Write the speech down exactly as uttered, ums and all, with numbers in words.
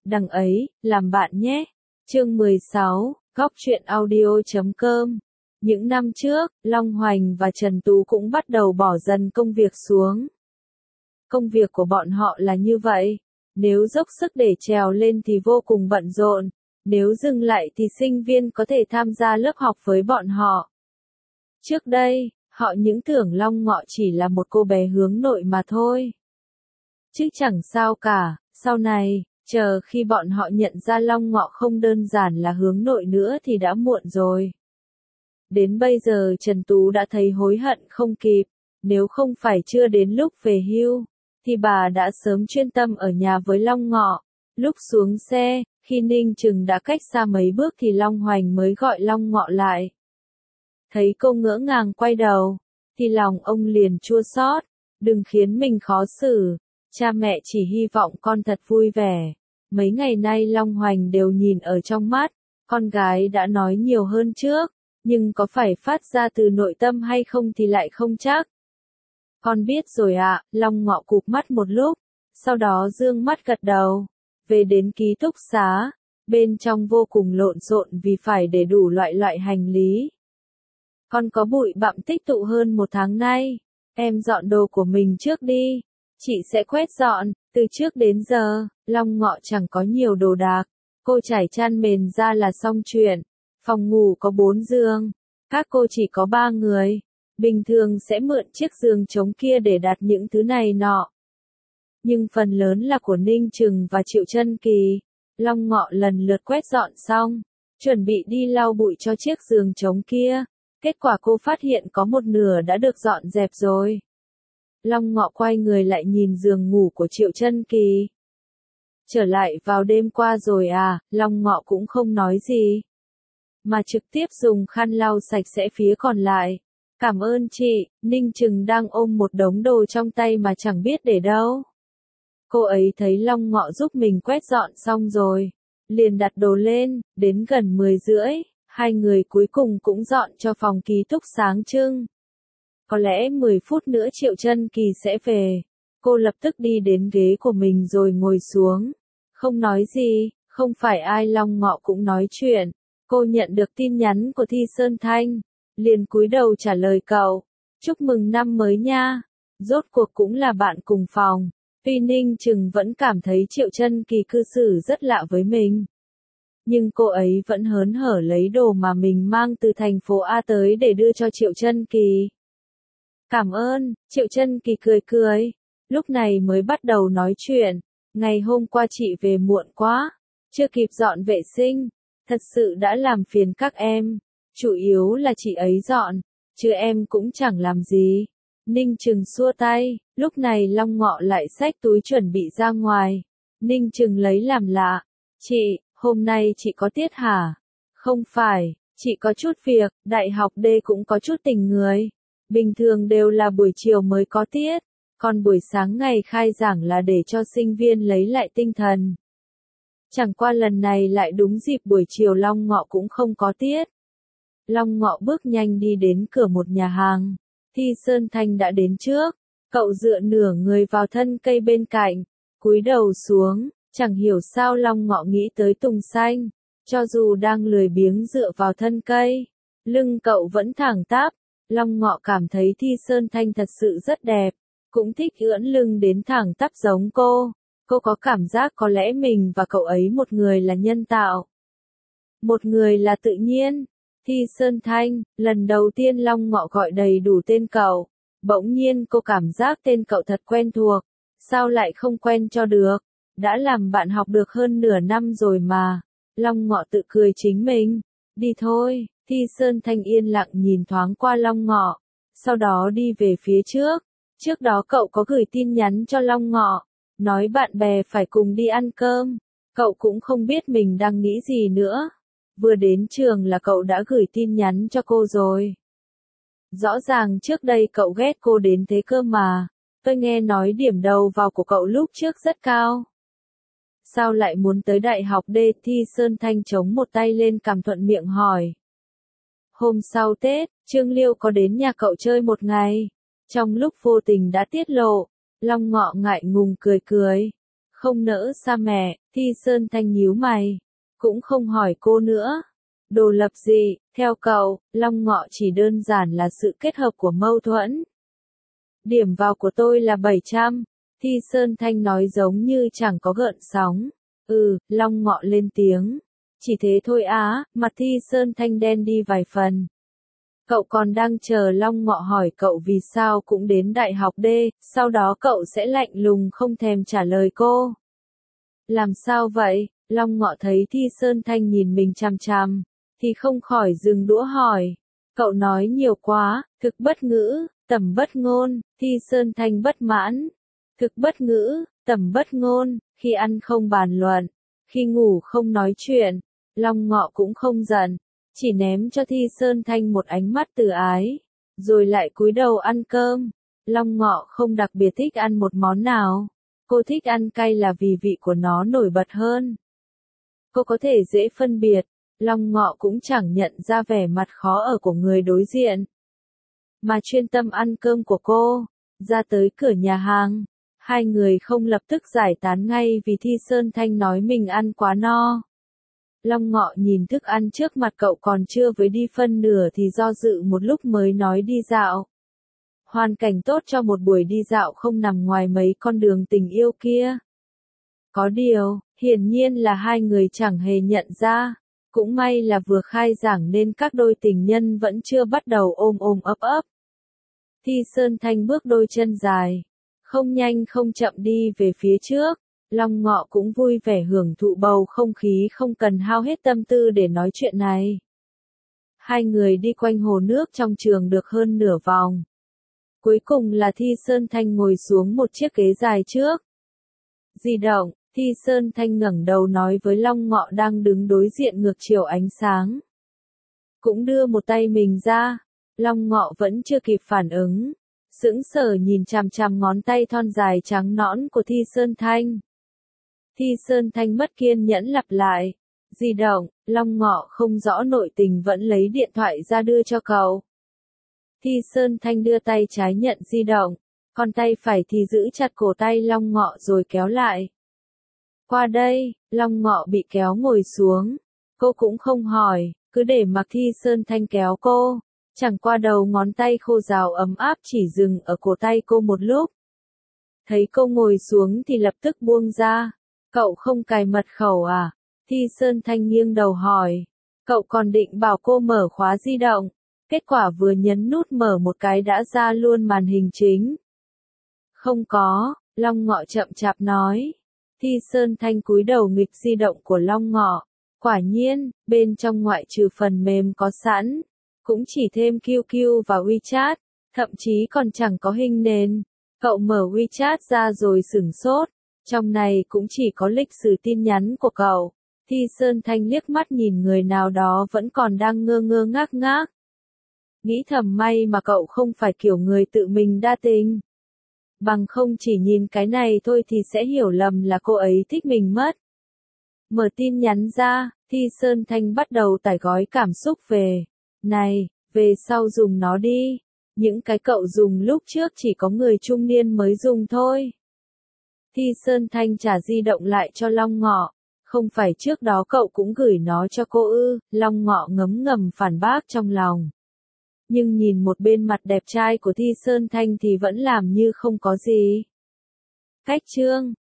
đằng ấy, làm bạn nhé. Chương mười sáu, góc truyện audio chấm com. Những năm trước, Long Hoành và Trần Tú cũng bắt đầu bỏ dần công việc xuống. Công việc của bọn họ là như vậy, nếu dốc sức để trèo lên thì vô cùng bận rộn, nếu dừng lại thì sinh viên có thể tham gia lớp học với bọn họ. Trước đây, họ những tưởng Long Ngọ chỉ là một cô bé hướng nội mà thôi. Chứ chẳng sao cả, sau này, chờ khi bọn họ nhận ra Long Ngọ không đơn giản là hướng nội nữa thì đã muộn rồi. Đến bây giờ Trần Tú đã thấy hối hận không kịp, nếu không phải chưa đến lúc về hưu, thì bà đã sớm chuyên tâm ở nhà với Long Ngọ. Lúc xuống xe, khi Ninh Trừng đã cách xa mấy bước thì Long Hoành mới gọi Long Ngọ lại. Thấy cô ngỡ ngàng quay đầu, thì lòng ông liền chua xót, đừng khiến mình khó xử, cha mẹ chỉ hy vọng con thật vui vẻ. Mấy ngày nay Long Hoành đều nhìn ở trong mắt, con gái đã nói nhiều hơn trước, nhưng có phải phát ra từ nội tâm hay không thì lại không chắc. Con biết rồi ạ, Long Ngọ cụp mắt một lúc, sau đó dương mắt gật đầu. Về đến ký túc xá, bên trong vô cùng lộn xộn vì phải để đủ loại loại hành lý. Con có bụi bặm tích tụ hơn một tháng nay, em dọn đồ của mình trước đi, chị sẽ quét dọn. Từ trước đến giờ, Long Ngọ chẳng có nhiều đồ đạc, cô trải chăn mền ra là xong chuyện. Phòng ngủ có bốn giường, các cô chỉ có ba người, bình thường sẽ mượn chiếc giường trống kia để đặt những thứ này nọ. Nhưng phần lớn là của Ninh Trừng và Triệu Chân Kỳ. Long Ngọ lần lượt quét dọn xong, chuẩn bị đi lau bụi cho chiếc giường trống kia. Kết quả cô phát hiện có một nửa đã được dọn dẹp rồi. Long Ngọ quay người lại nhìn giường ngủ của Triệu Chân Kỳ. Trở lại vào đêm qua rồi à, Long Ngọ cũng không nói gì, mà trực tiếp dùng khăn lau sạch sẽ phía còn lại. Cảm ơn chị. Ninh Trừng đang ôm một đống đồ trong tay mà chẳng biết để đâu. Cô ấy thấy Long Ngọ giúp mình quét dọn xong rồi, liền đặt đồ lên. Đến gần mười rưỡi, hai người cuối cùng cũng dọn cho phòng ký túc sáng trưng. Có lẽ mười phút nữa Triệu Chân Kỳ sẽ về. Cô lập tức đi đến ghế của mình rồi ngồi xuống. Không nói gì, không phải ai Long Ngọ cũng nói chuyện. Cô nhận được tin nhắn của Thi Sơn Thanh, liền cúi đầu trả lời cậu. Chúc mừng năm mới nha. Rốt cuộc cũng là bạn cùng phòng. Tuy Ninh Trừng vẫn cảm thấy Triệu Chân Kỳ cư xử rất lạ với mình, nhưng cô ấy vẫn hớn hở lấy đồ mà mình mang từ thành phố A tới để đưa cho Triệu Chân Kỳ. Cảm ơn. Triệu Chân Kỳ cười cười, lúc này mới bắt đầu nói chuyện. Ngày hôm qua chị về muộn quá, chưa kịp dọn vệ sinh, thật sự đã làm phiền các em. Chủ yếu là chị ấy dọn, chứ em cũng chẳng làm gì. Ninh Trừng xua tay, lúc này Long Ngọ lại xách túi chuẩn bị ra ngoài. Ninh Trừng lấy làm lạ. Chị, hôm nay chị có tiết hả? Không phải, chị có chút việc, đại học D cũng có chút tình người. Bình thường đều là buổi chiều mới có tiết, còn buổi sáng ngày khai giảng là để cho sinh viên lấy lại tinh thần. Chẳng qua lần này lại đúng dịp buổi chiều Long Ngọ cũng không có tiết. Long Ngọ bước nhanh đi đến cửa một nhà hàng. Thi Sơn Thanh đã đến trước, cậu dựa nửa người vào thân cây bên cạnh, cúi đầu xuống, chẳng hiểu sao Long Ngọ nghĩ tới Tùng Xanh, cho dù đang lười biếng dựa vào thân cây, lưng cậu vẫn thẳng tắp. Long Ngọ cảm thấy Thi Sơn Thanh thật sự rất đẹp, cũng thích ưỡn lưng đến thẳng tắp giống cô. Cô có cảm giác có lẽ mình và cậu ấy một người là nhân tạo, một người là tự nhiên. Thi Sơn Thanh, lần đầu tiên Long Ngọ gọi đầy đủ tên cậu. Bỗng nhiên cô cảm giác tên cậu thật quen thuộc. Sao lại không quen cho được? Đã làm bạn học được hơn nửa năm rồi mà. Long Ngọ tự cười chính mình. Đi thôi. Thi Sơn Thanh yên lặng nhìn thoáng qua Long Ngọ, sau đó đi về phía trước. Trước đó cậu có gửi tin nhắn cho Long Ngọ, nói bạn bè phải cùng đi ăn cơm. Cậu cũng không biết mình đang nghĩ gì nữa. Vừa đến trường là cậu đã gửi tin nhắn cho cô rồi. Rõ ràng trước đây cậu ghét cô đến thế cơ mà. Tôi nghe nói điểm đầu vào của cậu lúc trước rất cao. Sao lại muốn tới đại học D? Thi Sơn Thanh chống một tay lên cằm thuận miệng hỏi. Hôm sau Tết, Trương Liêu có đến nhà cậu chơi một ngày. Trong lúc vô tình đã tiết lộ, Long Ngọ ngại ngùng cười cười. Không nỡ xa mẹ, Thi Sơn Thanh nhíu mày. Cũng không hỏi cô nữa. Đồ lập gì, theo cậu, Long Ngọ chỉ đơn giản là sự kết hợp của mâu thuẫn. Điểm vào của tôi là bảy trăm. Thi Sơn Thanh nói giống như chẳng có gợn sóng. Ừ, Long Ngọ lên tiếng. Chỉ thế thôi á, mặt Thi Sơn Thanh đen đi vài phần. Cậu còn đang chờ Long Ngọ hỏi cậu vì sao cũng đến đại học D, sau đó cậu sẽ lạnh lùng không thèm trả lời cô. Làm sao vậy? Long Ngọ thấy Thi Sơn Thanh nhìn mình chằm chằm, thì không khỏi dừng đũa hỏi. Cậu nói nhiều quá, thực bất ngữ, tầm bất ngôn, Thi Sơn Thanh bất mãn. Thực bất ngữ, tầm bất ngôn, khi ăn không bàn luận, khi ngủ không nói chuyện. Long Ngọ cũng không giận, chỉ ném cho Thi Sơn Thanh một ánh mắt từ ái, rồi lại cúi đầu ăn cơm. Long Ngọ không đặc biệt thích ăn một món nào, cô thích ăn cay là vì vị của nó nổi bật hơn. Cô có thể dễ phân biệt, Long Ngọ cũng chẳng nhận ra vẻ mặt khó ở của người đối diện, mà chuyên tâm ăn cơm của cô. Ra tới cửa nhà hàng, hai người không lập tức giải tán ngay vì Thi Sơn Thanh nói mình ăn quá no. Long Ngọ nhìn thức ăn trước mặt cậu còn chưa với đi phân nửa thì do dự một lúc mới nói đi dạo. Hoàn cảnh tốt cho một buổi đi dạo không nằm ngoài mấy con đường tình yêu kia. Có điều, hiển nhiên là hai người chẳng hề nhận ra. Cũng may là vừa khai giảng nên các đôi tình nhân vẫn chưa bắt đầu ôm ôm ấp ấp. Thi Sơn Thanh bước đôi chân dài, không nhanh không chậm đi về phía trước. Long Ngọ cũng vui vẻ hưởng thụ bầu không khí không cần hao hết tâm tư để nói chuyện này. Hai người đi quanh hồ nước trong trường được hơn nửa vòng. Cuối cùng là Thi Sơn Thanh ngồi xuống một chiếc ghế dài trước. Di động, Thi Sơn Thanh ngẩng đầu nói với Long Ngọ đang đứng đối diện ngược chiều ánh sáng. Cũng đưa một tay mình ra. Long Ngọ vẫn chưa kịp phản ứng, sững sờ nhìn chằm chằm ngón tay thon dài trắng nõn của Thi Sơn Thanh. Thi Sơn Thanh mất kiên nhẫn lặp lại. Di động, Long Ngọ không rõ nội tình vẫn lấy điện thoại ra đưa cho cậu. Thi Sơn Thanh đưa tay trái nhận di động, còn tay phải thì giữ chặt cổ tay Long Ngọ rồi kéo lại. Qua đây, Long Ngọ bị kéo ngồi xuống. Cô cũng không hỏi, cứ để mặc Thi Sơn Thanh kéo cô. Chẳng qua đầu ngón tay khô ráo ấm áp chỉ dừng ở cổ tay cô một lúc. Thấy cô ngồi xuống thì lập tức buông ra. Cậu không cài mật khẩu à? Thi Sơn Thanh nghiêng đầu hỏi. Cậu còn định bảo cô mở khóa di động. Kết quả vừa nhấn nút mở một cái đã ra luôn màn hình chính. Không có, Long Ngọ chậm chạp nói. Thi Sơn Thanh cúi đầu nghịch di động của Long Ngọ. Quả nhiên, bên trong ngoại trừ phần mềm có sẵn, cũng chỉ thêm quy quy và WeChat, thậm chí còn chẳng có hình nền. Cậu mở WeChat ra rồi sửng sốt, trong này cũng chỉ có lịch sử tin nhắn của cậu. Thi Sơn Thanh liếc mắt nhìn người nào đó vẫn còn đang ngơ ngơ ngác ngác. Nghĩ thầm may mà cậu không phải kiểu người tự mình đa tình. Bằng không chỉ nhìn cái này thôi thì sẽ hiểu lầm là cô ấy thích mình mất. Mở tin nhắn ra, Thi Sơn Thanh bắt đầu tải gói cảm xúc về. Này, về sau dùng nó đi. Những cái cậu dùng lúc trước chỉ có người trung niên mới dùng thôi. Thi Sơn Thanh trả di động lại cho Long Ngọ. Không phải trước đó cậu cũng gửi nó cho cô ư? Long Ngọ ngấm ngầm phản bác trong lòng. Nhưng nhìn một bên mặt đẹp trai của Thi Sơn Thanh thì vẫn làm như không có gì. Cách chương